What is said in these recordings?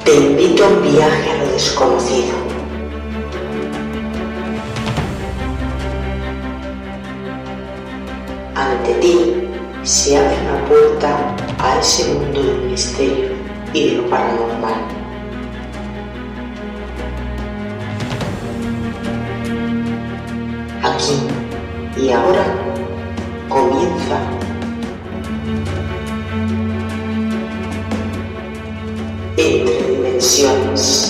Te invito a un viaje a lo desconocido. Ante ti se abre una puerta a ese mundo del misterio y de lo paranormal. Aquí y ahora comienza Entre Dimensiones.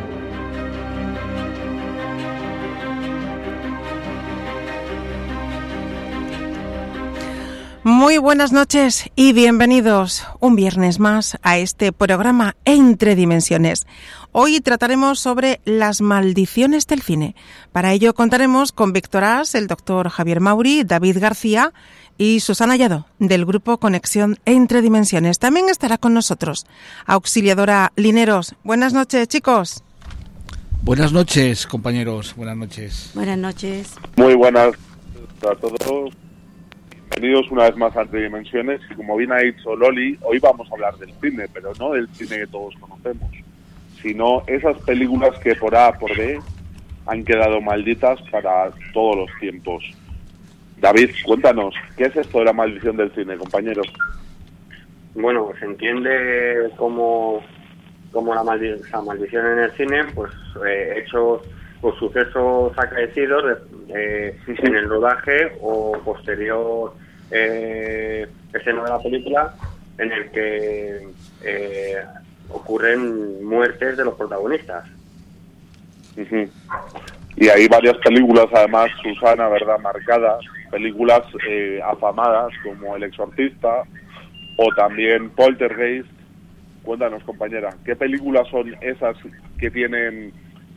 Muy buenas noches y bienvenidos un viernes más a este programa Entre Dimensiones. Hoy trataremos sobre las maldiciones del cine. Para ello contaremos con Víctor As, el doctor Javier Mauri, David García y Susana Llado, del grupo Conexión Entre Dimensiones. También estará con nosotros Auxiliadora Lineros. Buenas noches, chicos. Buenas noches, compañeros. Buenas noches. Buenas noches. Muy buenas a todos. Bienvenidos una vez más a Entre Dimensiones. Y como bien ha dicho Loli, hoy vamos a hablar del cine, pero no del cine que todos conocemos, sino esas películas que por A por B han quedado malditas para todos los tiempos. David, cuéntanos, ¿qué es esto de la maldición del cine, compañeros? Bueno, se entiende como la maldición en el cine, pues hechos o sucesos acaecidos en el rodaje o posterior escena de la película en el que ocurren muertes de los protagonistas. Uh-huh. Y hay varias películas, además, Susana, ¿verdad?, marcadas, películas afamadas como El Exorcista o también Poltergeist. Cuéntanos, compañera, ¿qué películas son esas que tienen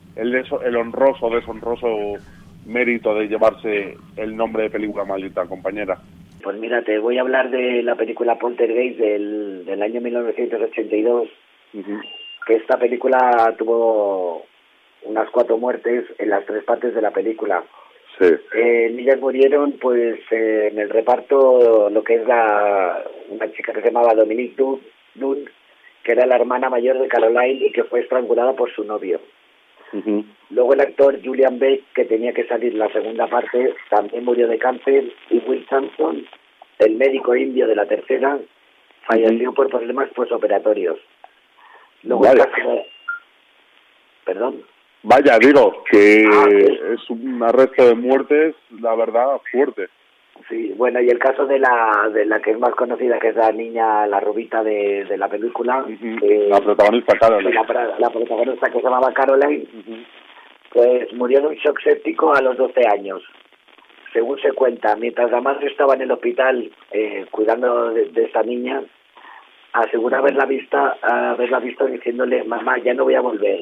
el honroso o deshonroso mérito de llevarse el nombre de película maldita, compañera? Pues mira, te voy a hablar de la película Poltergeist del año 1982, uh-huh. Que esta película tuvo unas 4 muertes en las 3 partes de la película. Sí. Ellas murieron pues en el reparto, lo que es una chica que se llamaba Dominique Dunn, que era la hermana mayor de Caroline y que fue estrangulada por su novio. Uh-huh. Luego el actor Julian Beck, que tenía que salir la segunda parte, también murió de cáncer, y Will Sampson, el médico indio de la tercera, falleció por problemas postoperatorios. Luego el caso de... ¿Perdón? Vaya, digo, que es un arresto de muertes, la verdad, fuerte. Sí, bueno, y el caso de la que es más conocida, que es la niña, la rubita de la película. Uh-huh. La protagonista Caroline. La protagonista, que se llamaba Caroline, uh-huh. Pues murió de un shock séptico a los 12 años. Según se cuenta, mientras la madre estaba en el hospital cuidando de esta niña, asegura haberla visto diciéndole: mamá, ya no voy a volver.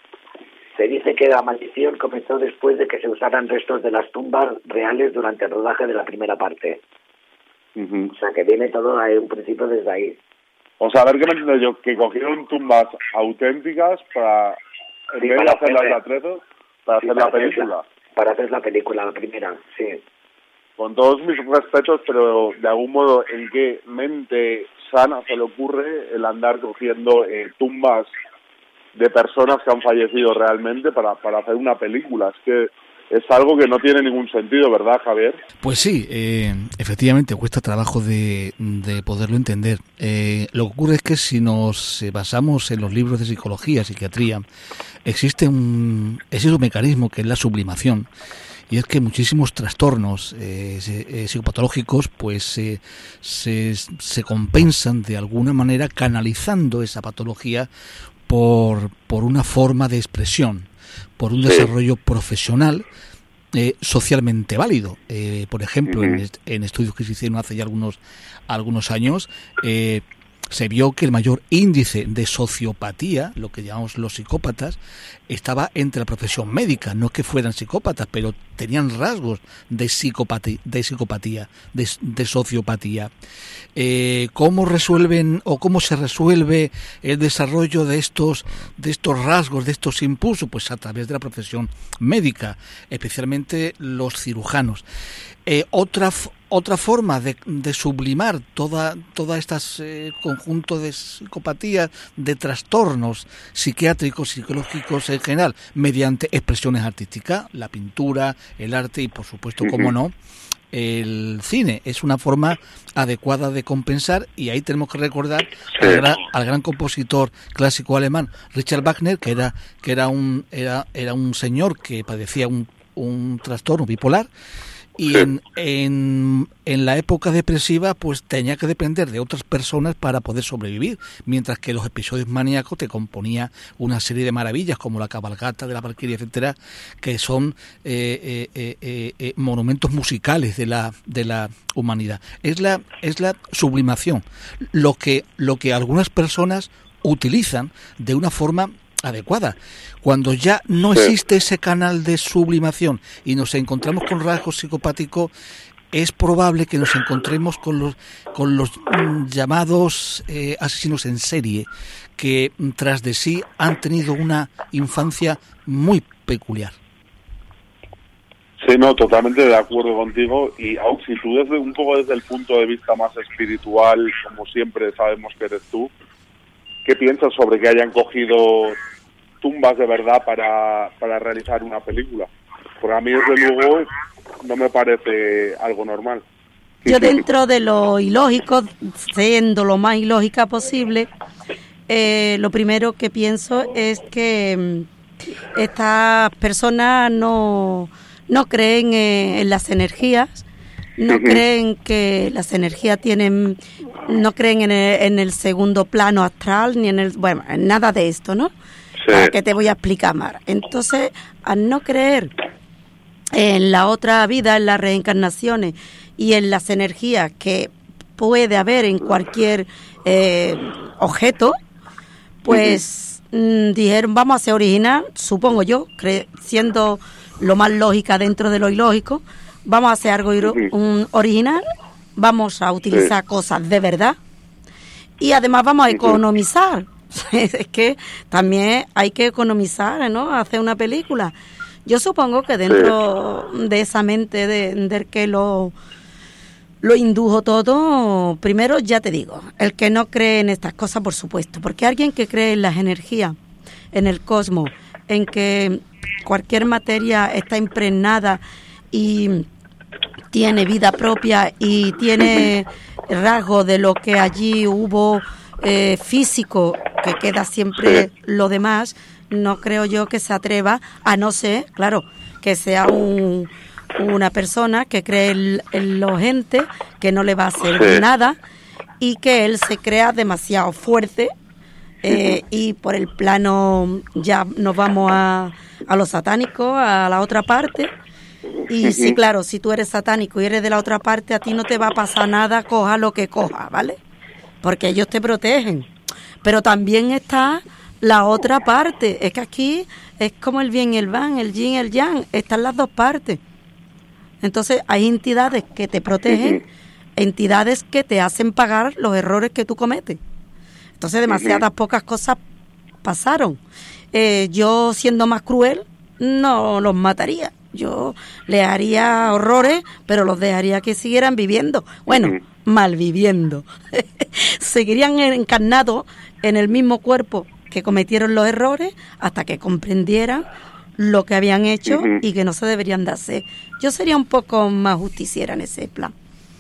Se dice que la maldición comenzó después de que se usaran restos de las tumbas reales durante el rodaje de la primera parte. Uh-huh. O sea, que viene todo a un principio desde ahí. O sea, a ver qué me entiendo yo, que cogieron tumbas auténticas para, en vez de hacer las atrezos, para hacer la película. Para hacer la película, la primera, sí. Con todos mis respetos, pero de algún modo, ¿en qué mente sana se le ocurre el andar cogiendo tumbas de personas que han fallecido realmente para hacer una película? Es que es algo que no tiene ningún sentido, ¿verdad, Javier? Pues sí, efectivamente cuesta trabajo de poderlo entender. Lo que ocurre es que si nos basamos en los libros de psicología, psiquiatría, existe un mecanismo que es la sublimación, y es que muchísimos trastornos psicopatológicos pues se compensan de alguna manera canalizando esa patología por una forma de expresión, por un desarrollo profesional socialmente válido. Por ejemplo, uh-huh. en estudios que se hicieron hace ya algunos años, se vio que el mayor índice de sociopatía, lo que llamamos los psicópatas, estaba entre la profesión médica. No es que fueran psicópatas, pero tenían rasgos de psicopatía, de sociopatía. ¿Cómo resuelven o cómo se resuelve el desarrollo de estos rasgos, de estos impulsos? Pues a través de la profesión médica, especialmente los cirujanos. Otra forma de sublimar toda estas conjunto de psicopatías, de trastornos psiquiátricos, psicológicos en general, mediante expresiones artísticas, la pintura, el arte y, por supuesto, cómo no, el cine. Es una forma adecuada de compensar, y ahí tenemos que recordar al gran compositor clásico alemán Richard Wagner, que era un señor que padecía un trastorno bipolar. Y en la época depresiva, pues tenía que depender de otras personas para poder sobrevivir, mientras que los episodios maníacos te componía una serie de maravillas, como la cabalgata de la Valquiria, etcétera, que son monumentos musicales de la humanidad. Es la sublimación, lo que algunas personas utilizan de una forma adecuada. Cuando ya no existe ese canal de sublimación y nos encontramos con rasgos psicopáticos, es probable que nos encontremos con los llamados asesinos en serie, que tras de sí han tenido una infancia muy peculiar. Sí, no, totalmente de acuerdo contigo. Y aun si tú un poco desde el punto de vista más espiritual, como siempre sabemos que eres tú, ¿qué piensas sobre que hayan cogido tumbas de verdad para realizar una película? Porque a mí, desde luego, no me parece algo normal. Yo, dentro de lo ilógico, siendo lo más ilógica posible, lo primero que pienso es que estas personas no creen en las energías, no creen que las energías no creen en el segundo plano astral, ni en nada de esto, ¿no? Sí. Que te voy a explicar más. Entonces, al no creer en la otra vida, en las reencarnaciones y en las energías que puede haber en cualquier objeto, pues dijeron, vamos a ser original, supongo yo, siendo lo más lógica dentro de lo ilógico, vamos a hacer algo original, vamos a utilizar cosas de verdad y además vamos a economizar. Es que también hay que economizar, ¿no? Hacer una película. Yo supongo que dentro de esa mente del que lo indujo todo, primero ya te digo, el que no cree en estas cosas, por supuesto, porque alguien que cree en las energías, en el cosmos, en que cualquier materia está impregnada y tiene vida propia y tiene rasgos de lo que allí hubo físico, que queda siempre lo demás, no creo yo que se atreva, a no ser, claro, que sea una persona que cree en los entes, que no le va a hacer nada y que él se crea demasiado fuerte, y por el plano ya nos vamos a lo satánico, a la otra parte. Y sí, claro, si tú eres satánico y eres de la otra parte, a ti no te va a pasar nada, coja lo que coja, ¿vale? Porque ellos te protegen. Pero también está la otra parte. Es que aquí es como el bien y el mal, el yin y el yang. Están las dos partes. Entonces hay entidades que te protegen, entidades que te hacen pagar los errores que tú cometes. Entonces demasiadas pocas cosas pasaron. Yo, siendo más cruel, no los mataría. Yo les haría horrores, pero los dejaría que siguieran viviendo. Bueno, malviviendo. Seguirían encarnados en el mismo cuerpo que cometieron los errores hasta que comprendieran lo que habían hecho y que no se deberían de hacer. Yo sería un poco más justiciera en ese plan.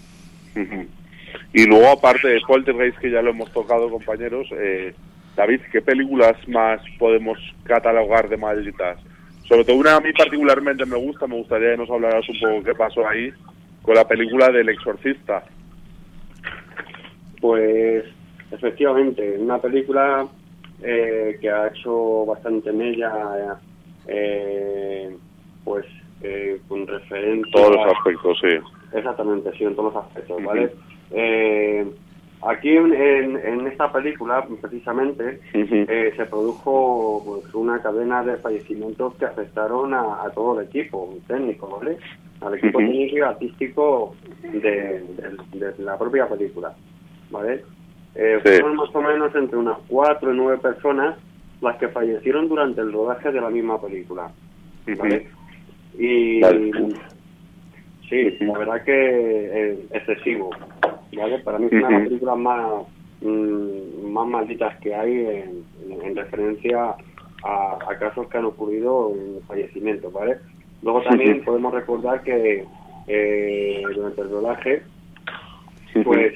Y luego, aparte de Poltergeist, que ya lo hemos tocado, compañeros, David, ¿qué películas más podemos catalogar de malditas? Sobre todo una a mí particularmente me gustaría que nos hablaras un poco qué pasó ahí con la película del Exorcista. Pues efectivamente, una película que ha hecho bastante mella, pues con referencia... Todos los aspectos, sí. Exactamente, sí, en todos los aspectos, ¿vale? Aquí en esta película, precisamente, se produjo pues, una cadena de fallecimientos que afectaron a todo el equipo técnico, ¿vale? Al equipo técnico y artístico de la propia película, ¿vale? Fueron más o menos entre unas 4 y 9 personas las que fallecieron durante el rodaje de la misma película, ¿vale? Y sí, la verdad que excesivo, ¿vale? Para mí es una de las películas más malditas que hay en referencia a casos que han ocurrido en fallecimientos, ¿vale? Luego también podemos recordar que durante el rodaje, pues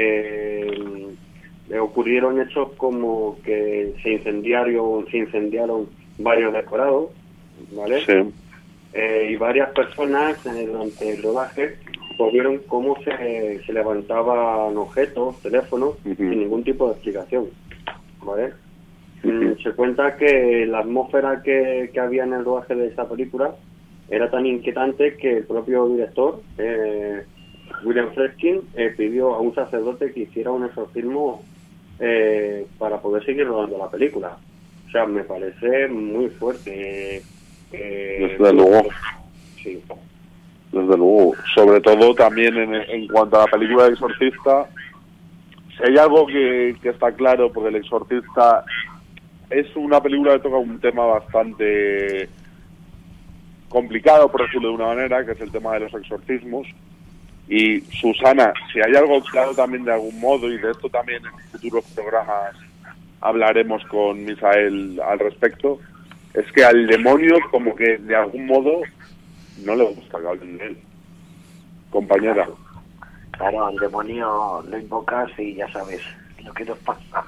ocurrieron hechos como que se incendiaron varios decorados, ¿vale? Sí. Y varias personas durante el rodaje pues vieron cómo se levantaban objetos, teléfonos, sin ningún tipo de explicación, ¿vale? Se cuenta que la atmósfera que había en el rodaje de esta película era tan inquietante que el propio director, William Friedkin, pidió a un sacerdote que hiciera un exorcismo para poder seguir rodando la película. O sea, me parece muy fuerte. Desde luego. Sí. Desde luego. Sobre todo también en cuanto a la película del Exorcista, si hay algo que está claro, porque El Exorcista es una película que toca un tema bastante complicado, por decirlo de una manera, que es el tema de los exorcismos. Y Susana, si hay algo claro también de algún modo, y de esto también en futuros programas hablaremos con Misael al respecto, es que al demonio como que de algún modo no le gusta que hablen de él. Compañera. Claro, al demonio lo invocas y ya sabes lo que nos pasa.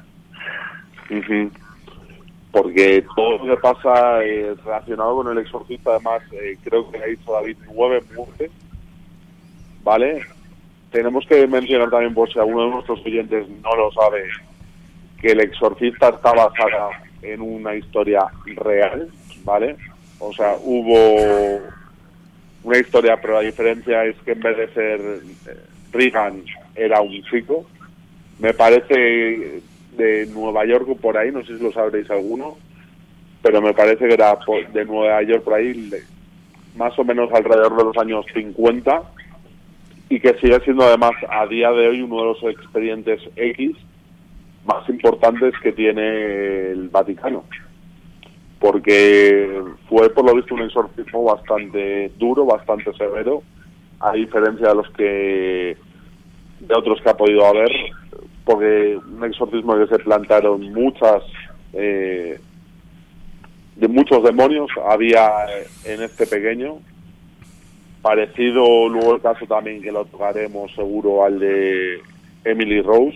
Porque todo lo que pasa relacionado con el exorcista, además, creo que ha dicho David 9 muertes, ¿vale? Tenemos que mencionar también, por si alguno de nuestros oyentes no lo sabe, que el exorcista está basada en una historia real, ¿vale? O sea, hubo una historia, pero la diferencia es que en vez de ser Reagan era un chico, me parece de Nueva York o por ahí, no sé si lo sabréis alguno, pero me parece que era de Nueva York por ahí, más o menos alrededor de los años 50, y que sigue siendo además a día de hoy uno de los expedientes X más importantes que tiene el Vaticano, porque fue por lo visto un exorcismo bastante duro, bastante severo, a diferencia de otros que ha podido haber, porque un exorcismo que se plantaron de muchos demonios había en este pequeño, parecido luego el caso también que lo tocaremos seguro al de Emily Rose.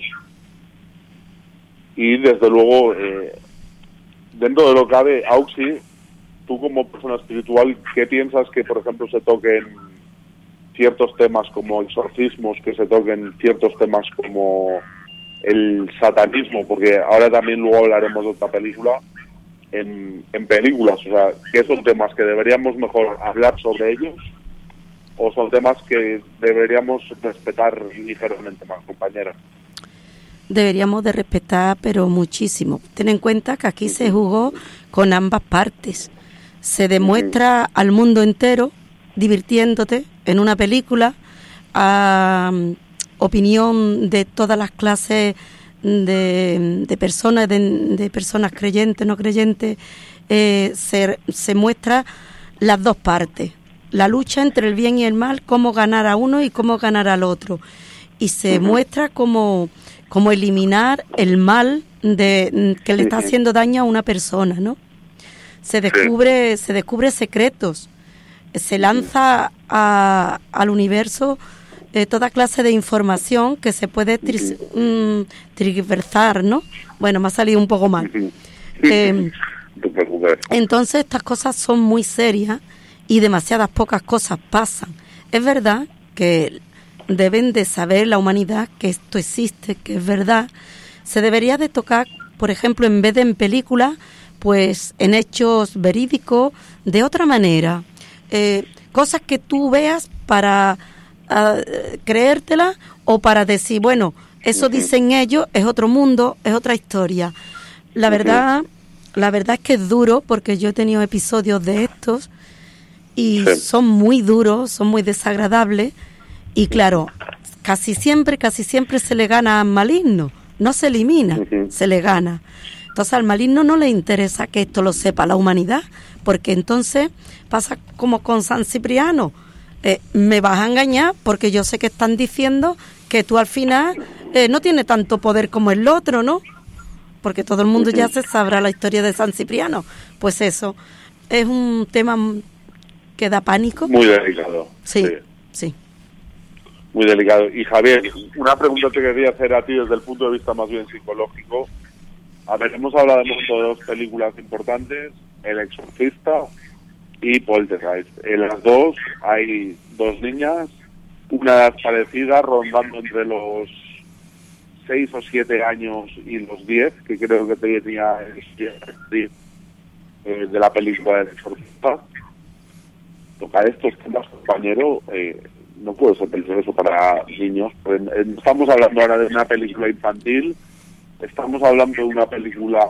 Y desde luego, dentro de lo que cabe, Auxi, tú como persona espiritual, ¿qué piensas que, por ejemplo, se toquen ciertos temas como exorcismos, que se toquen ciertos temas como el satanismo? Porque ahora también luego hablaremos de otra película, en películas, o sea, ¿qué son temas que deberíamos mejor hablar sobre ellos o son temas que deberíamos respetar ligeramente más, compañera? Deberíamos de respetar, pero muchísimo. Ten en cuenta que aquí se jugó con ambas partes. Se demuestra al mundo entero divirtiéndote en una película, a opinión de todas las clases de personas, de personas creyentes, no creyentes, se muestra las dos partes. La lucha entre el bien y el mal, cómo ganar a uno y cómo ganar al otro. Y se muestra cómo eliminar el mal que le está haciendo daño a una persona, ¿no? Se descubre secretos, se lanza al universo toda clase de información que se puede tergiversar, ¿no? Bueno, me ha salido un poco mal. Entonces estas cosas son muy serias y demasiadas pocas cosas pasan. Es verdad que deben de saber la humanidad que esto existe, que es verdad. Se debería de tocar, por ejemplo, en vez de en películas, pues en hechos verídicos, de otra manera. Cosas que tú veas para creértela o para decir, bueno, Eso dicen ellos, es otro mundo, es otra historia. La verdad es que es duro, porque yo he tenido episodios de estos y son muy duros, son muy desagradables, y claro, casi siempre se le gana al maligno, no se elimina, se le gana. Entonces al maligno no le interesa que esto lo sepa la humanidad, porque entonces pasa como con San Cipriano, me vas a engañar porque yo sé que están diciendo que tú al final no tienes tanto poder como el otro, ¿no? Porque todo el mundo ya se sabrá la historia de San Cipriano. Pues eso, es un tema que da pánico. Muy delicado. Sí. Muy delicado. Y Javier, una pregunta te quería hacer a ti desde el punto de vista más bien psicológico. A ver, hemos hablado de dos películas importantes, El Exorcista y Poltergeist. En las dos hay dos niñas, una edad parecida, rondando entre los 6 o 7 años y los 10, que creo que tenía de la película del Exorcista. Tocar estos temas, compañero, no puede ser peligroso para niños. Estamos hablando ahora de una película infantil, estamos hablando de una película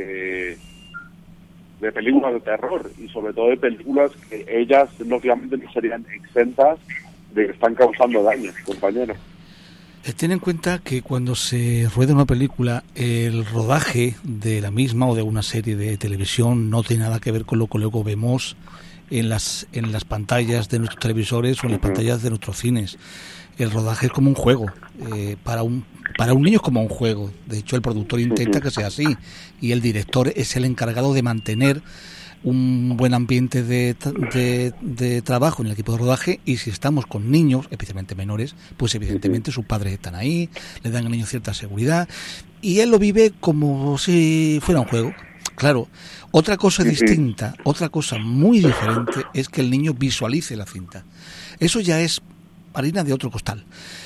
de películas de terror, y sobre todo de películas que ellas lógicamente no serían exentas de que están causando daño, compañero. Ten en cuenta que cuando se rueda una película, el rodaje de la misma o de una serie de televisión no tiene nada que ver con lo que luego vemos en las pantallas de nuestros televisores o en las pantallas de nuestros cines. El rodaje es como un juego, para un niño es como un juego. De hecho, el productor intenta que sea así, y el director es el encargado de mantener un buen ambiente de trabajo en el equipo de rodaje. Y si estamos con niños, especialmente menores, pues evidentemente sus padres están ahí, le dan al niño cierta seguridad, y él lo vive como si fuera un juego. Claro, otra cosa distinta, otra cosa muy diferente, es que el niño visualice la cinta. Eso ya es harina de otro costal.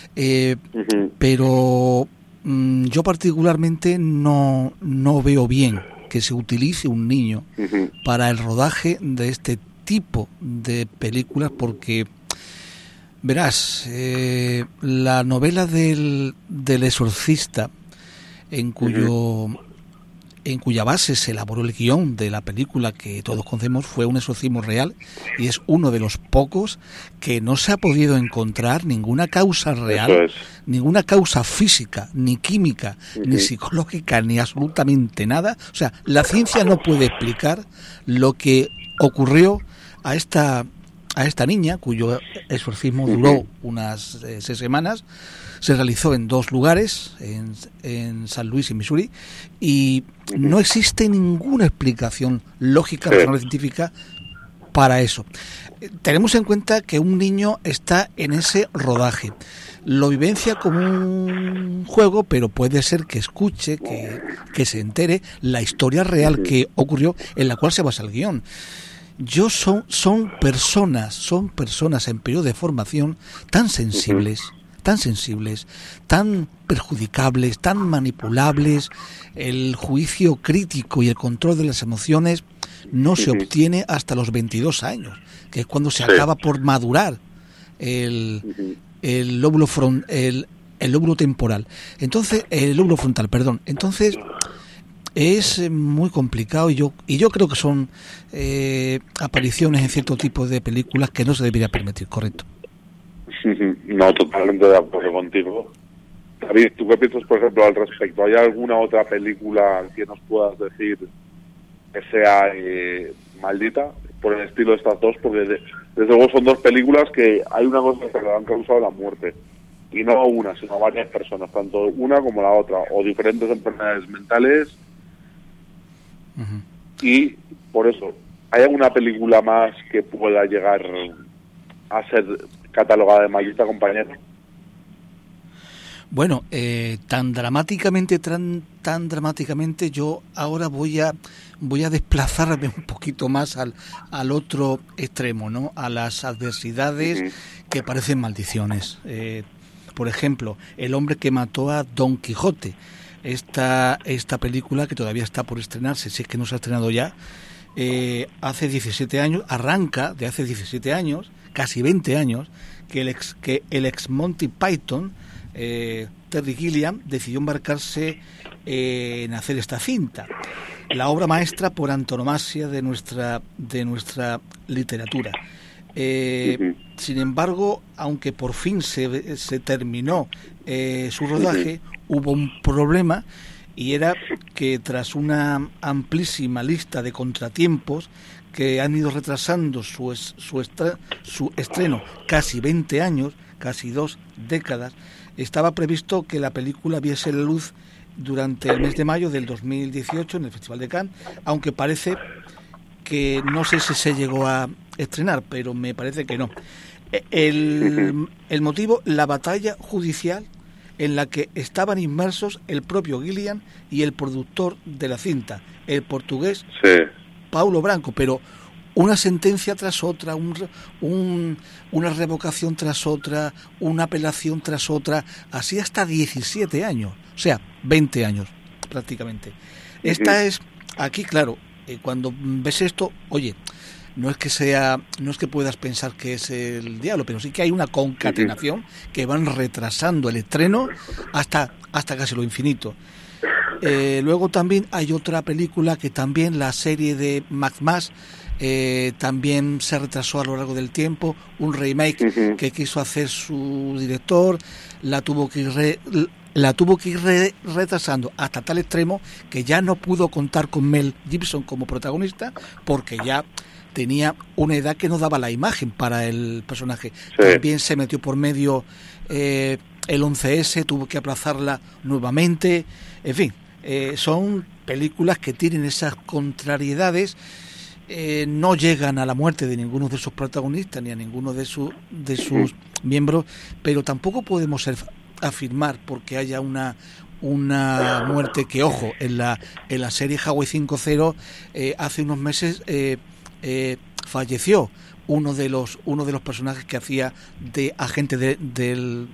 Pero yo particularmente no veo bien que se utilice un niño para el rodaje de este tipo de películas, porque verás, la novela del Exorcista, en cuya base se elaboró el guión de la película que todos conocemos, fue un exorcismo real, y es uno de los pocos que no se ha podido encontrar ninguna causa real, ninguna causa física, ni química, ni psicológica, ni absolutamente nada. O sea, la ciencia no puede explicar lo que ocurrió a esta niña, cuyo exorcismo duró unas 6 semanas. Se realizó en 2 lugares, en San Luis y Missouri, y no existe ninguna explicación lógica, razonable, científica para eso. Tenemos en cuenta que un niño está en ese rodaje, lo vivencia como un juego, pero puede ser que escuche, que se entere la historia real que ocurrió, en la cual se basa el guión. Son personas en periodo de formación tan sensibles, tan perjudicables, tan manipulables. El juicio crítico y el control de las emociones no se obtiene hasta los 22 años, que es cuando se acaba por madurar el lóbulo temporal. Entonces, el lóbulo frontal, perdón. Entonces, es muy complicado, y yo creo que son apariciones en cierto tipo de películas que no se debería permitir, ¿correcto? No, totalmente de acuerdo contigo. David, ¿tú qué piensas, por ejemplo, al respecto? ¿Hay alguna otra película que nos puedas decir que sea maldita por el estilo de estas dos? Porque desde luego son 2 películas que hay una cosa que le han causado la muerte, y no una, sino varias personas, tanto una como la otra, o diferentes enfermedades mentales. Y por eso, ¿hay alguna película más que pueda llegar a ser catalogada de maldita, compañero? Bueno, tan dramáticamente, yo ahora voy a desplazarme un poquito más al otro extremo, ¿no? A las adversidades que parecen maldiciones. Por ejemplo, El hombre que mató a Don Quijote. Esta película, que todavía está por estrenarse, si es que no se ha estrenado ya, hace 17 años, arranca de hace 17 años, casi 20 años, que el ex Monty Python Terry Gilliam decidió embarcarse en hacer esta cinta, la obra maestra por antonomasia de nuestra literatura. Sin embargo, aunque por fin se terminó su rodaje, hubo un problema, y era que tras una amplísima lista de contratiempos que han ido retrasando su estreno casi 20 años, casi 2 décadas, estaba previsto que la película viese la luz durante el mes de mayo del 2018 en el Festival de Cannes, aunque parece que no sé si se llegó a estrenar, pero me parece que no. El motivo, la batalla judicial en la que estaban inmersos el propio Gilliam y el productor de la cinta, el portugués Paulo Branco, pero una sentencia tras otra, una revocación tras otra, una apelación tras otra, así hasta 17 años, o sea, 20 años prácticamente. Esta es, aquí claro, cuando ves esto, oye, no es que puedas pensar que es el diablo, pero sí que hay una concatenación que van retrasando el estreno hasta casi lo infinito. Luego también hay otra película que también, la serie de Mad Max, también se retrasó a lo largo del tiempo, un remake que quiso hacer su director, la tuvo que ir retrasando hasta tal extremo que ya no pudo contar con Mel Gibson como protagonista, porque ya tenía una edad que no daba la imagen para el personaje. También se metió por medio el 11S, tuvo que aplazarla nuevamente. En fin, son películas que tienen esas contrariedades. No llegan a la muerte de ninguno de sus protagonistas ni a ninguno de sus miembros, pero tampoco podemos afirmar porque haya una muerte que, ojo, en la serie Hawaii 5.0 hace unos meses falleció uno de los personajes que hacía de agente del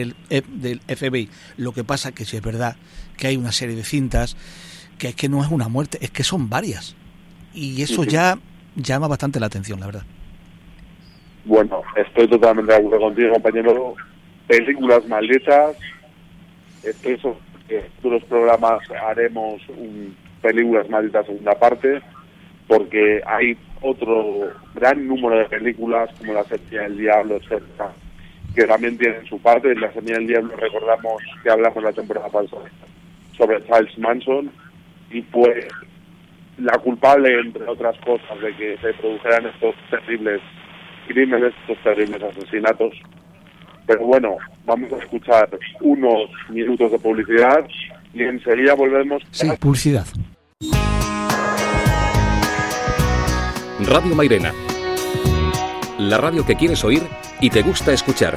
FBI. Lo que pasa que sí es verdad que hay una serie de cintas que es que no es una muerte, es que son varias, y eso ya llama bastante la atención, la verdad. Bueno, estoy totalmente de acuerdo contigo, compañero. Películas malditas. Estoy seguro que en futuros programas haremos películas malditas segunda parte, porque hay otro gran número de películas como La Semilla del Diablo, etcétera, que también tienen su parte. En La Semilla del Diablo recordamos que hablamos la temporada pasada sobre Charles Manson, y fue la culpable, entre otras cosas, de que se produjeran estos terribles crímenes, estos terribles asesinatos. Pero bueno, vamos a escuchar unos minutos de publicidad y enseguida volvemos. Sí, publicidad. Radio Mairena, la radio que quieres oír y te gusta escuchar.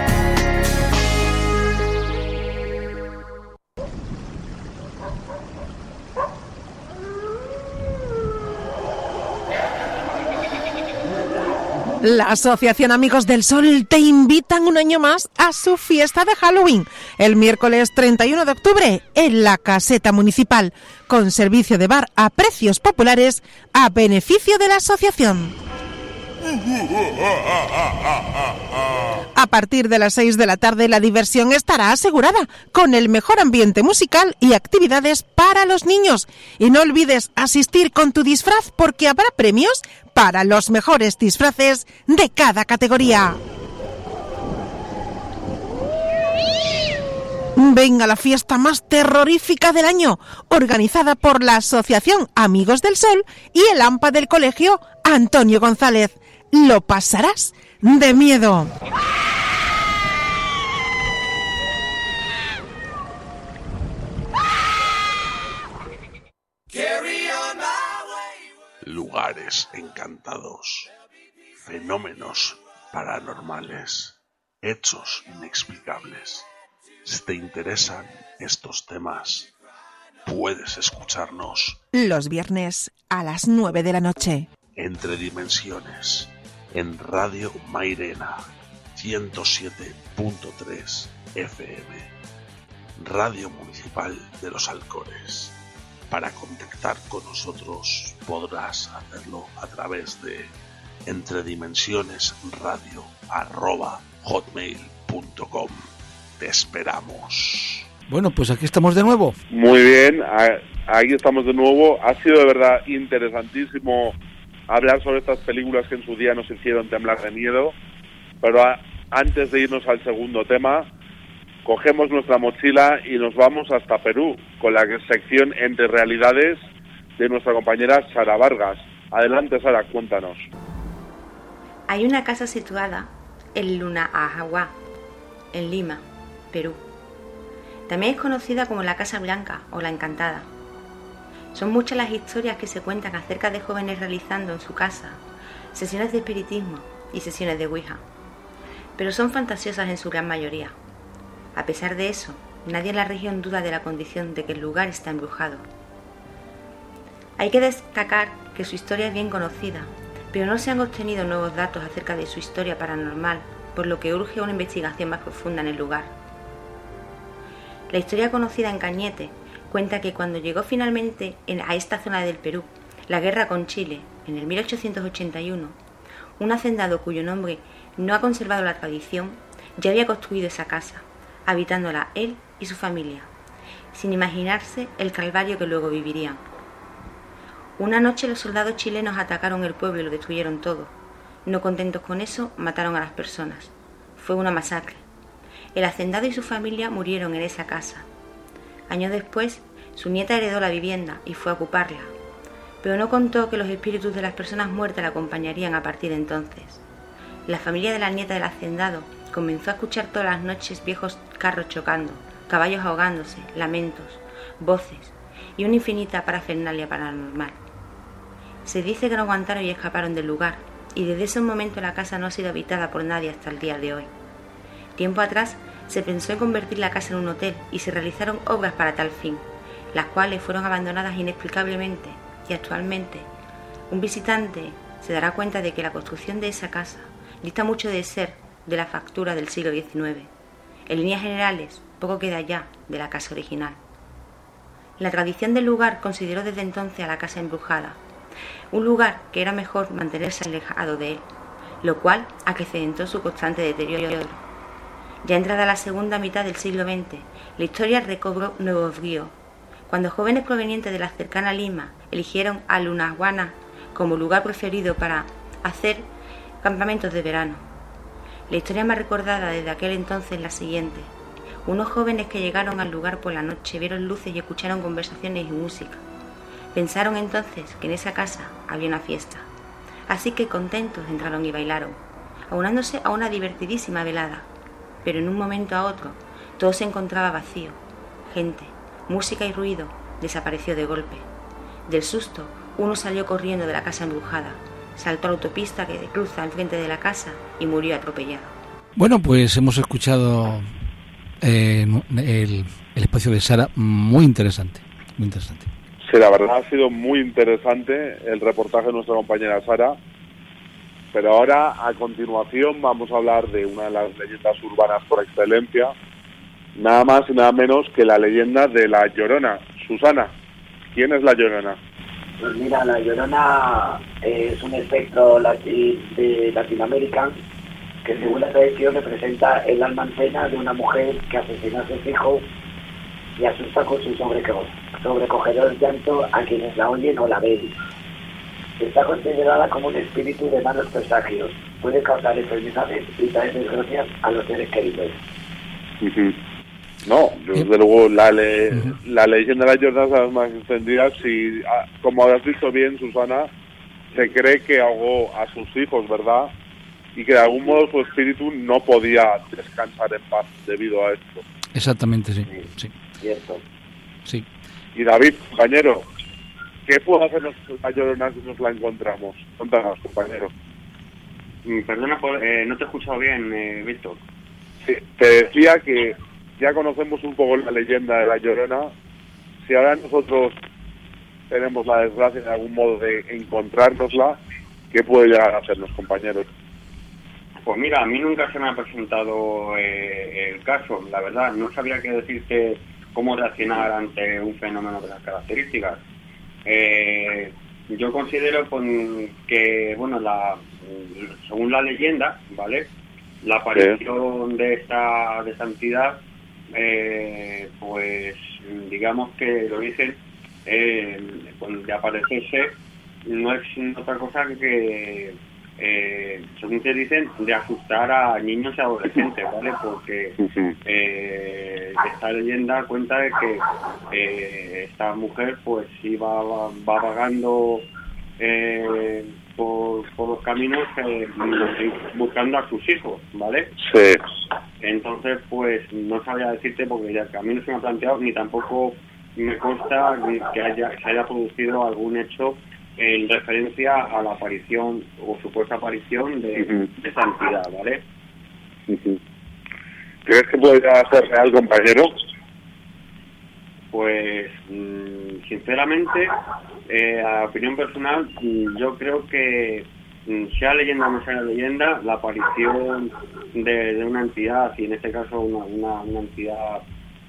La Asociación Amigos del Sol te invitan un año más a su fiesta de Halloween, el miércoles 31 de octubre en la Caseta Municipal, con servicio de bar a precios populares a beneficio de la asociación. A partir de las 6 de la tarde la diversión estará asegurada, con el mejor ambiente musical y actividades para los niños. Y no olvides asistir con tu disfraz, porque habrá premios para los mejores disfraces de cada categoría. Venga a la fiesta más terrorífica del año, organizada por la Asociación Amigos del Sol y el AMPA del Colegio Antonio González. Lo pasarás de miedo. Lugares encantados, fenómenos paranormales, hechos inexplicables. Si te interesan estos temas, puedes escucharnos los viernes a las 9 de la noche. Entre Dimensiones, en Radio Mairena, 107.3 FM, Radio Municipal de Los Alcores. Para contactar con nosotros podrás hacerlo a través de entredimensionesradio@hotmail.com. te esperamos. Bueno, pues aquí estamos de nuevo. Muy bien, aquí estamos de nuevo. Ha sido de verdad interesantísimo hablar sobre estas películas que en su día nos hicieron temblar de miedo, pero antes de irnos al segundo tema, cogemos nuestra mochila y nos vamos hasta Perú con la sección Entre Realidades de nuestra compañera Sara Vargas. Adelante, Sara, cuéntanos. Hay una casa situada en Lunahuaná, en Lima, Perú. También es conocida como la Casa Blanca o la Encantada. Son muchas las historias que se cuentan acerca de jóvenes realizando en su casa sesiones de espiritismo y sesiones de Ouija, pero son fantasiosas en su gran mayoría. A pesar de eso, nadie en la región duda de la condición de que el lugar está embrujado. Hay que destacar que su historia es bien conocida, pero no se han obtenido nuevos datos acerca de su historia paranormal, por lo que urge una investigación más profunda en el lugar. La historia conocida en Cañete cuenta que cuando llegó finalmente a esta zona del Perú la guerra con Chile, en el 1881, un hacendado cuyo nombre no ha conservado la tradición, ya había construido esa casa, habitándola él y su familia, sin imaginarse el calvario que luego vivirían. Una noche los soldados chilenos atacaron el pueblo y lo destruyeron todo. No contentos con eso, mataron a las personas. Fue una masacre. El hacendado y su familia murieron en esa casa. Años después, su nieta heredó la vivienda y fue a ocuparla, pero no contó que los espíritus de las personas muertas la acompañarían a partir de entonces. La familia de la nieta del hacendado comenzó a escuchar todas las noches viejos carros chocando, caballos ahogándose, lamentos, voces y una infinita parafernalia paranormal. Se dice que no aguantaron y escaparon del lugar, y desde ese momento la casa no ha sido habitada por nadie hasta el día de hoy. Tiempo atrás se pensó en convertir la casa en un hotel y se realizaron obras para tal fin, las cuales fueron abandonadas inexplicablemente, y actualmente un visitante se dará cuenta de que la construcción de esa casa dista mucho de ser de la factura del siglo XIX. En líneas generales, poco queda ya de la casa original. La tradición del lugar consideró desde entonces a la casa embrujada, un lugar que era mejor mantenerse alejado de él, lo cual acrecentó su constante deterioro. Ya entrada la segunda mitad del siglo XX, la historia recobró nuevo brío, cuando jóvenes provenientes de la cercana Lima eligieron a Lunahuaná como lugar preferido para hacer campamentos de verano. La historia más recordada desde aquel entonces es la siguiente. Unos jóvenes que llegaron al lugar por la noche vieron luces y escucharon conversaciones y música. Pensaron entonces que en esa casa había una fiesta, así que contentos entraron y bailaron, aunándose a una divertidísima velada. Pero en un momento a otro, todo se encontraba vacío. Gente, música y ruido desapareció de golpe. Del susto, uno salió corriendo de la casa embrujada, saltó a la autopista que cruza enfrente de la casa y murió atropellado. Bueno, pues hemos escuchado el espacio de Sara, muy interesante, muy interesante. Sí, la verdad ha sido muy interesante el reportaje de nuestra compañera Sara. Pero ahora, a continuación, vamos a hablar de una de las leyendas urbanas por excelencia, nada más y nada menos que la leyenda de La Llorona. Susana, ¿quién es La Llorona? Pues mira, La Llorona es un espectro de Latinoamérica que, según la tradición, representa el alma en pena de una mujer que asesina a sus hijos y asusta con su sobrecogedor llanto a quienes la oyen o la ven. Está considerada como un espíritu de malos presagios. Puede causar enfermedades y traer desgracias a los seres queridos. No, desde luego la leyenda de La Llorona es las más extendidas y, como has dicho bien, Susana, se cree que ahogó a sus hijos, ¿verdad? Y que de algún modo su espíritu no podía descansar en paz debido a esto. Exactamente, sí. Sí. Cierto. Sí. Y David, compañero, ¿qué puede hacer La Llorona si nos la encontramos? Cuéntanos, compañero. Perdona, no te he escuchado bien, Víctor. Sí, te decía que ya conocemos un poco la leyenda de La Llorona. Si ahora nosotros tenemos la desgracia de algún modo de encontrárnosla, ¿qué puede llegar a hacernos, compañeros? Pues mira, a mí nunca se me ha presentado el caso, la verdad. No sabía qué decirte cómo reaccionar ante un fenómeno de las características. Yo considero que, bueno, según la leyenda, ¿vale?, la aparición de esta entidad pues digamos que el origen de aparecerse no es otra cosa que según se dicen, de asustar a niños y adolescentes, ¿vale? Porque esta leyenda cuenta de que esta mujer pues va vagando por los caminos buscando a sus hijos, ¿vale? Sí. Entonces pues no sabría decirte porque ya a mí no se me ha planteado ni tampoco me consta que se haya producido algún hecho en referencia a la aparición o supuesta aparición de esa entidad, ¿vale? ¿Crees que podría ser real, compañero? Pues sinceramente, a opinión personal, yo creo que sea leyenda o no sea leyenda, la aparición de una entidad, y en este caso una entidad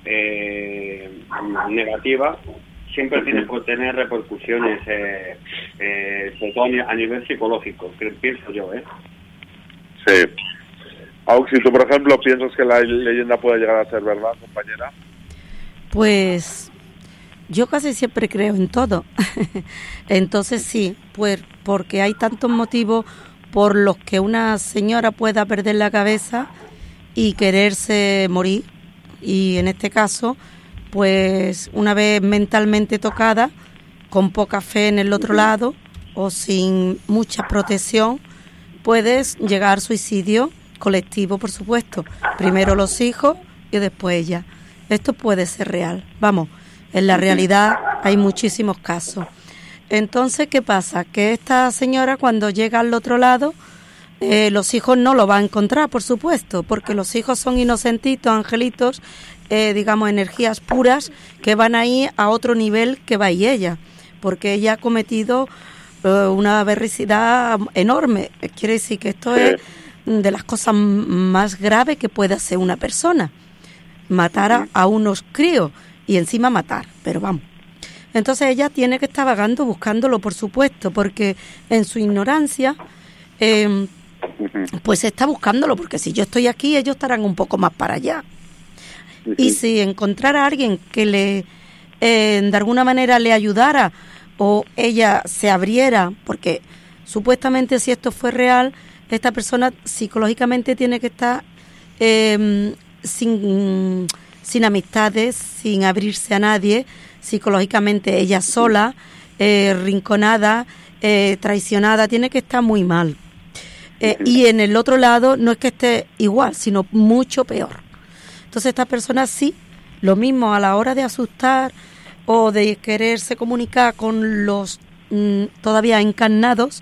negativa, siempre tiene que tener repercusiones sobre todo a nivel psicológico, pienso yo, Sí. Aunque si tú, por ejemplo, piensas que la leyenda puede llegar a ser verdad, compañera. Pues yo casi siempre creo en todo. Entonces sí, pues porque hay tantos motivos por los que una señora pueda perder la cabeza y quererse morir. Y en este caso, pues una vez mentalmente tocada, con poca fe en el otro lado o sin mucha protección, puedes llegar al suicidio colectivo, por supuesto. Primero los hijos y después ella. Esto puede ser real. Vamos, en la realidad hay muchísimos casos. Entonces, ¿qué pasa? Que esta señora cuando llega al otro lado, los hijos no lo va a encontrar, por supuesto, porque los hijos son inocentitos, angelitos, digamos, energías puras que van ahí a otro nivel que va y ella, porque ella ha cometido una berricidad enorme. Quiere decir que esto es de las cosas más graves que puede hacer una persona, matar a unos críos y encima matar, pero vamos. Entonces ella tiene que estar vagando buscándolo, por supuesto, porque en su ignorancia pues está buscándolo, porque si yo estoy aquí ellos estarán un poco más para allá. Y si encontrara a alguien que le de alguna manera le ayudara o ella se abriera, porque supuestamente si esto fue real, esta persona psicológicamente tiene que estar sin amistades, sin abrirse a nadie, psicológicamente ella sola, rinconada, traicionada, tiene que estar muy mal. Y en el otro lado no es que esté igual, sino mucho peor. Entonces esta persona sí, lo mismo a la hora de asustar o de quererse comunicar con los todavía encarnados,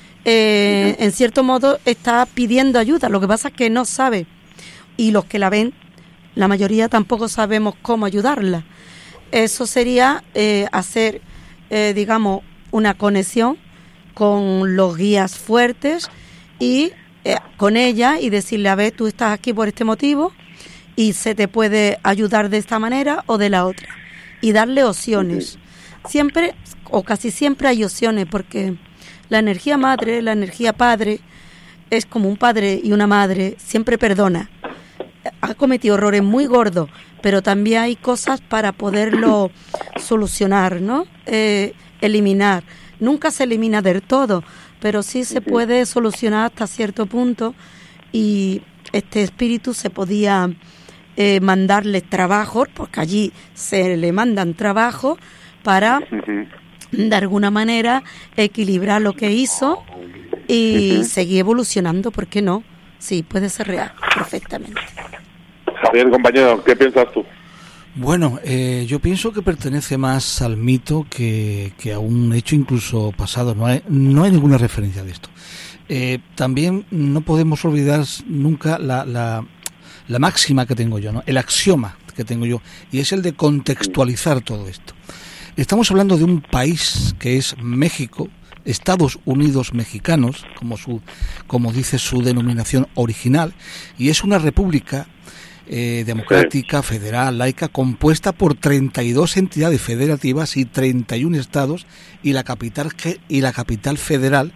en cierto modo está pidiendo ayuda. Lo que pasa es que no sabe, y los que la ven, la mayoría tampoco sabemos cómo ayudarla. Eso sería hacer, digamos, una conexión con los guías fuertes y con ella y decirle, a ver, tú estás aquí por este motivo y se te puede ayudar de esta manera o de la otra. Y darle opciones. Siempre o casi siempre hay opciones, porque la energía madre, la energía padre, es como un padre y una madre, siempre perdona. Ha cometido errores muy gordos, pero también hay cosas para poderlo solucionar, ¿no? Eliminar. Nunca se elimina del todo, pero sí se puede solucionar hasta cierto punto, y este espíritu se podía mandarle trabajos, porque allí se le mandan trabajos para de alguna manera equilibrar lo que hizo y seguir evolucionando. ¿Por qué no? Sí, puede ser real, perfectamente. Javier, compañero, ¿qué piensas tú? Bueno, yo pienso que pertenece más al mito que a un hecho incluso pasado. No hay ninguna referencia de esto. También no podemos olvidar nunca la máxima que tengo yo, ¿no? El axioma que tengo yo, y es el de contextualizar todo esto. Estamos hablando de un país que es México, Estados Unidos mexicanos, como dice su denominación original, y es una república democrática, federal, laica, compuesta por 32 entidades federativas y 31 estados, y la capital federal,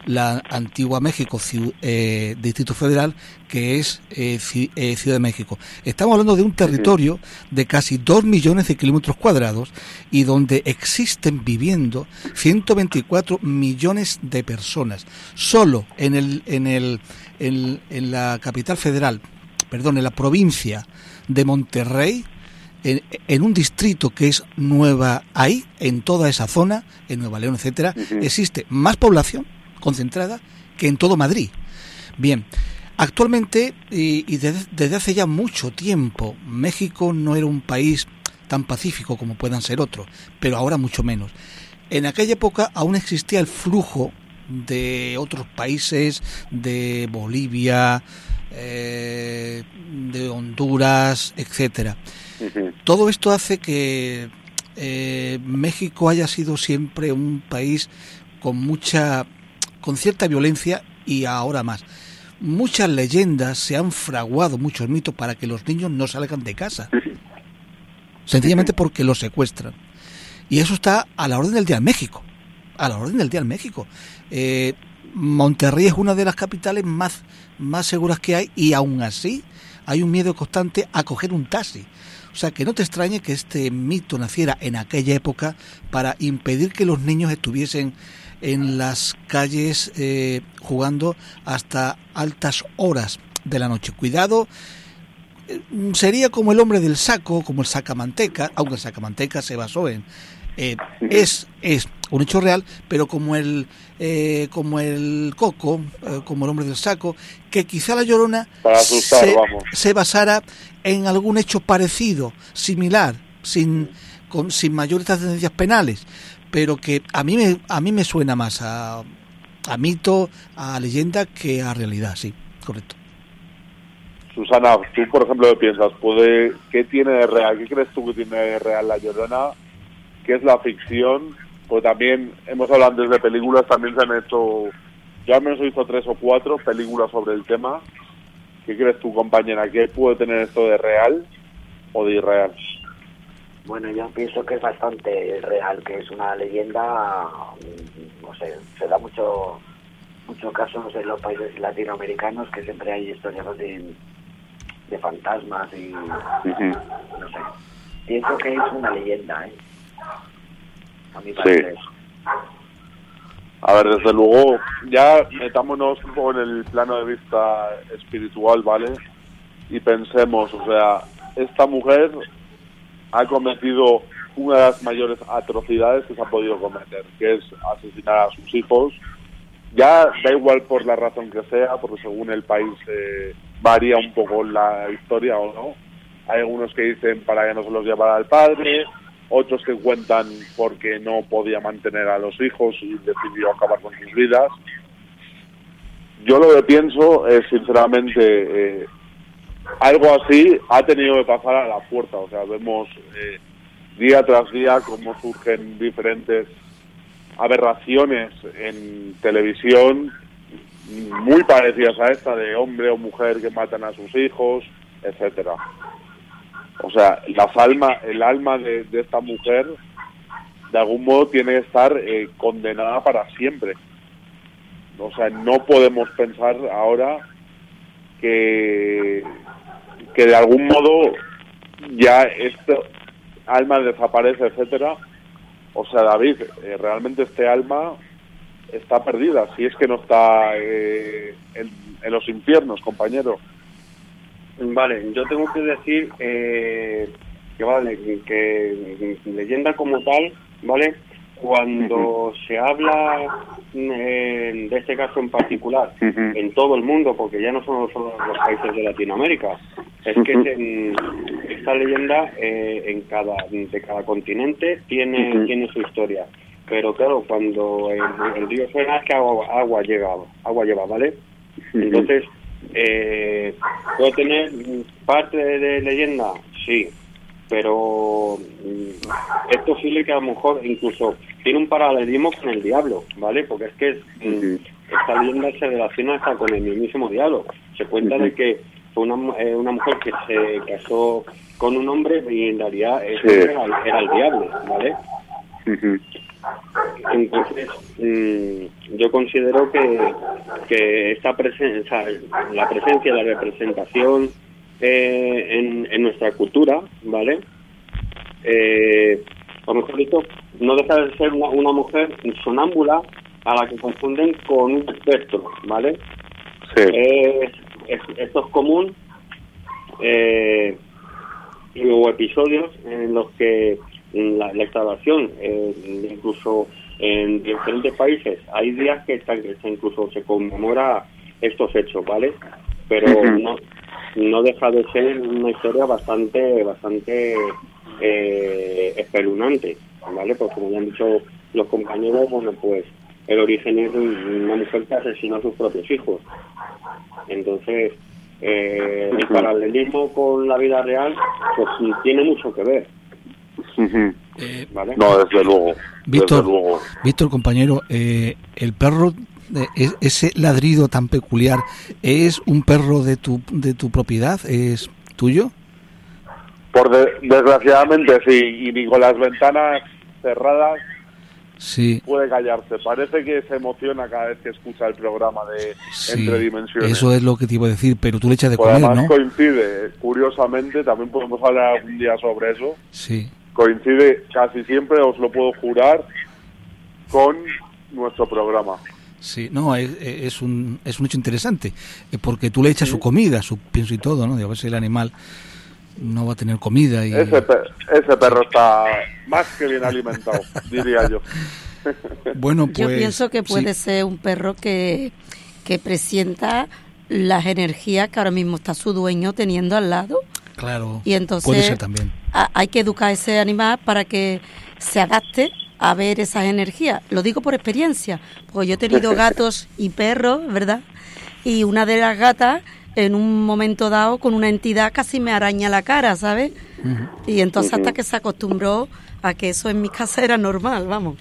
la antigua México, Distrito Federal, que es Ciudad de México. Estamos hablando de un territorio de casi 2 millones de kilómetros cuadrados y donde existen viviendo 124 millones de personas. Solo en la capital federal, en la provincia de Monterrey, en un distrito que es Nueva Ahí, en toda esa zona, en Nueva León, etcétera, existe más población concentrada que en todo Madrid. Bien, actualmente y desde hace ya mucho tiempo, México no era un país tan pacífico como puedan ser otros, pero ahora mucho menos. En aquella época aún existía el flujo de otros países, de Bolivia, de Honduras, etcétera. Todo esto hace que México haya sido siempre un país con cierta violencia, y ahora más. Muchas leyendas se han fraguado, muchos mitos, para que los niños no salgan de casa, sencillamente porque los secuestran. Y eso está a la orden del día en México. Monterrey es una de las capitales más seguras que hay, y aún así hay un miedo constante a coger un taxi. O sea, que no te extrañe que este mito naciera en aquella época para impedir que los niños estuviesen en las calles jugando hasta altas horas de la noche. Cuidado, sería como el hombre del saco, como el sacamanteca, aunque el sacamanteca se basó en... es un hecho real, pero como el coco, como el hombre del saco, que quizá la Llorona para asustar, se basara en algún hecho parecido, similar, sin mayores trascendencias penales, pero que a mí me suena más a mito, a leyenda, que a realidad. Sí, correcto. Susana, tú por ejemplo, ¿qué piensas? ¿Qué tiene de real? ¿Qué crees tú que tiene de real la Llorona? ¿Qué es la ficción? Pues también hemos hablado antes de películas, también se han hecho, yo al menos he visto 3 o 4 películas sobre el tema. ¿Qué crees tú, compañera? ¿Qué puede tener esto de real o de irreal? Bueno, yo pienso que es bastante real, que es una leyenda, no sé, se da mucho casos en los países latinoamericanos, que siempre hay historias de fantasmas y no sé. Pienso que es una leyenda, a mi parecer. Sí. A ver, desde luego, ya metámonos un poco en el plano de vista espiritual, ¿vale? Y pensemos, o sea, esta mujer ha cometido una de las mayores atrocidades que se ha podido cometer, que es asesinar a sus hijos. Ya da igual por la razón que sea, porque según el país varía un poco la historia o no. Hay algunos que dicen para que no se los llevara al padre, otros que cuentan porque no podía mantener a los hijos y decidió acabar con sus vidas. Yo lo que pienso es, sinceramente, algo así ha tenido que pasar a la fuerza. O sea, vemos día tras día cómo surgen diferentes aberraciones en televisión muy parecidas a esta, de hombre o mujer que matan a sus hijos, etcétera. O sea, el alma de esta mujer de algún modo tiene que estar condenada para siempre. O sea, no podemos pensar ahora que de algún modo ya este alma desaparece, etcétera. O sea, David, realmente este alma está perdida, si es que no está en los infiernos, compañero. Vale, yo tengo que decir que leyenda como tal, ¿vale? Cuando se habla de este caso en particular en todo el mundo, porque ya no son solo los países de Latinoamérica, es que esta leyenda de cada continente tiene su historia. Pero claro, cuando el río suena es que agua lleva, ¿vale? Entonces, ¿puede tener parte de leyenda? Sí, pero es posible que a lo mejor incluso tiene un paralelismo con el diablo, ¿vale? Porque es que esta leyenda se relaciona hasta con el mismo diablo. Se cuenta de que fue una mujer que se casó con un hombre y en realidad ese hombre era el diablo, ¿vale? Entonces, yo considero que esta la presencia, la representación en nuestra cultura, ¿vale? O mejor dicho, no deja de ser una mujer sonámbula a la que confunden con un espectro, ¿vale? Sí. Esto es común, y hubo episodios en los que la instalación, incluso en diferentes países, hay días que incluso se conmemora estos hechos, ¿vale? Pero no deja de ser una historia bastante espeluznante, ¿vale? Pues como ya han dicho los compañeros, bueno, pues el origen es de una mujer que asesinó a sus propios hijos. Entonces, el paralelismo con la vida real, pues tiene mucho que ver. ¿Vale? No, desde luego. Víctor, compañero, el perro, ese ladrido tan peculiar, ¿es un perro de tu propiedad? ¿Es tuyo? Desgraciadamente sí, y ni con las ventanas cerradas sí puede callarse. Parece que se emociona cada vez que escucha el programa de Entre Dimensiones. Eso es lo que te iba a decir, pero tú le echas de comer, además, ¿no? Coincide, curiosamente, también podemos hablar algún día sobre eso. Sí. Coincide casi siempre, os lo puedo jurar, con nuestro programa. Sí, no, es un hecho interesante, porque tú le echas su comida, su pienso y todo, ¿no? De a ver si el animal no va a tener comida. Y ese perro está más que bien alimentado, diría yo. Bueno, pues yo pienso que puede ser un perro que presienta las energías que ahora mismo está su dueño teniendo al lado. Claro, y entonces puede ser también. Hay que educar a ese animal para que se adapte a ver esas energías. Lo digo por experiencia, porque yo he tenido gatos y perros, ¿verdad? Y una de las gatas, en un momento dado, con una entidad casi me araña la cara, ¿sabes? Y entonces hasta que se acostumbró a que eso en mi casa era normal, vamos.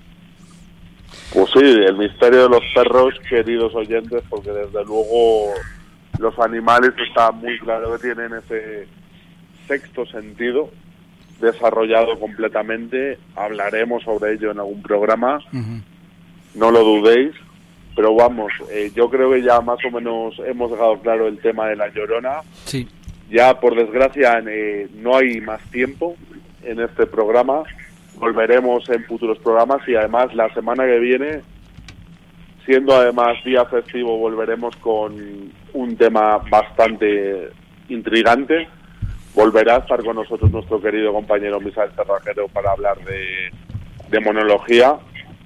Pues sí, el misterio de los perros, queridos oyentes, porque desde luego los animales está muy claro que tienen ese sexto sentido desarrollado completamente. Hablaremos sobre ello en algún programa, no lo dudéis. Pero vamos, yo creo que ya más o menos hemos dejado claro el tema de La Llorona. Sí. Ya, por desgracia, no hay más tiempo en este programa. Volveremos en futuros programas y además la semana que viene, siendo además día festivo, volveremos con un tema bastante intrigante. Volverá a estar con nosotros nuestro querido compañero Misael Cerrajero para hablar de demonología.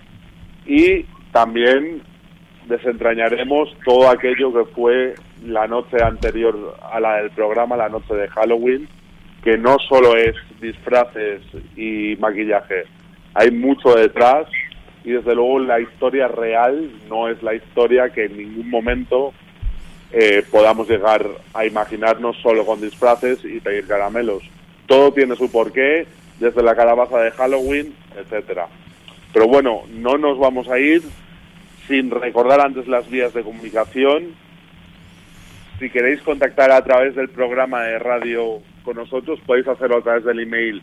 Y también desentrañaremos todo aquello que fue la noche anterior a la del programa, la noche de Halloween, que no solo es disfraces y maquillaje, hay mucho detrás y desde luego la historia real no es la historia que en ningún momento podamos llegar a imaginarnos solo con disfraces y pedir caramelos. Todo tiene su porqué, desde la calabaza de Halloween, etcétera. Pero bueno, no nos vamos a ir sin recordar antes las vías de comunicación. Si queréis contactar a través del programa de radio con nosotros, podéis hacerlo a través del email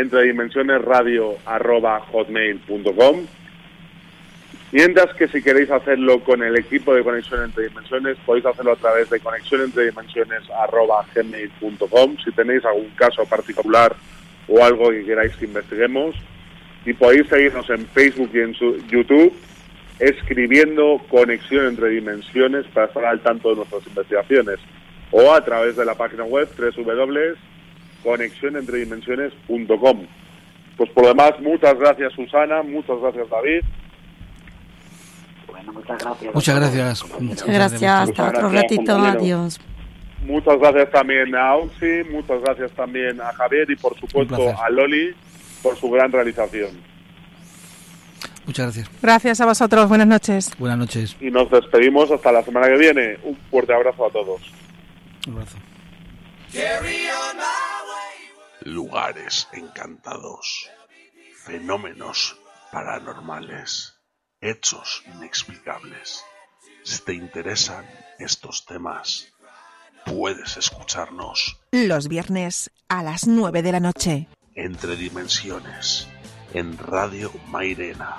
entredimensionesradio@hotmail.com. Mientras que si queréis hacerlo con el equipo de Conexión Entre Dimensiones, podéis hacerlo a través de conexionentredimensiones@gmail.com. Si tenéis algún caso particular o algo que queráis que investiguemos, y podéis seguirnos en Facebook y en YouTube escribiendo Conexión Entre Dimensiones para estar al tanto de nuestras investigaciones, o a través de la página web www.conexionentredimensiones.com. Pues por lo demás, muchas gracias Susana, muchas gracias David. Bueno, muchas gracias. Muchas gracias. Muchas gracias. Hasta otro ratito. Adiós. Muchas gracias también a Auxi, muchas gracias también a Javier y por supuesto a Loli por su gran realización. Muchas gracias. Gracias a vosotros. Buenas noches. Buenas noches. Y nos despedimos hasta la semana que viene. Un fuerte abrazo a todos. Un abrazo. Lugares encantados, fenómenos paranormales, hechos inexplicables. Si te interesan estos temas, puedes escucharnos los viernes a las 9 de la noche. Entre Dimensiones, en Radio Mairena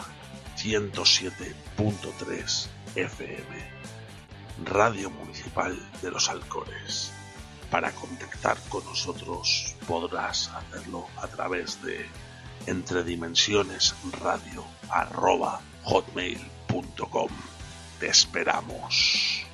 107.3 FM, Radio Municipal de los Alcores. Para contactar con nosotros podrás hacerlo a través de entredimensionesradio@hotmail.com. Te esperamos.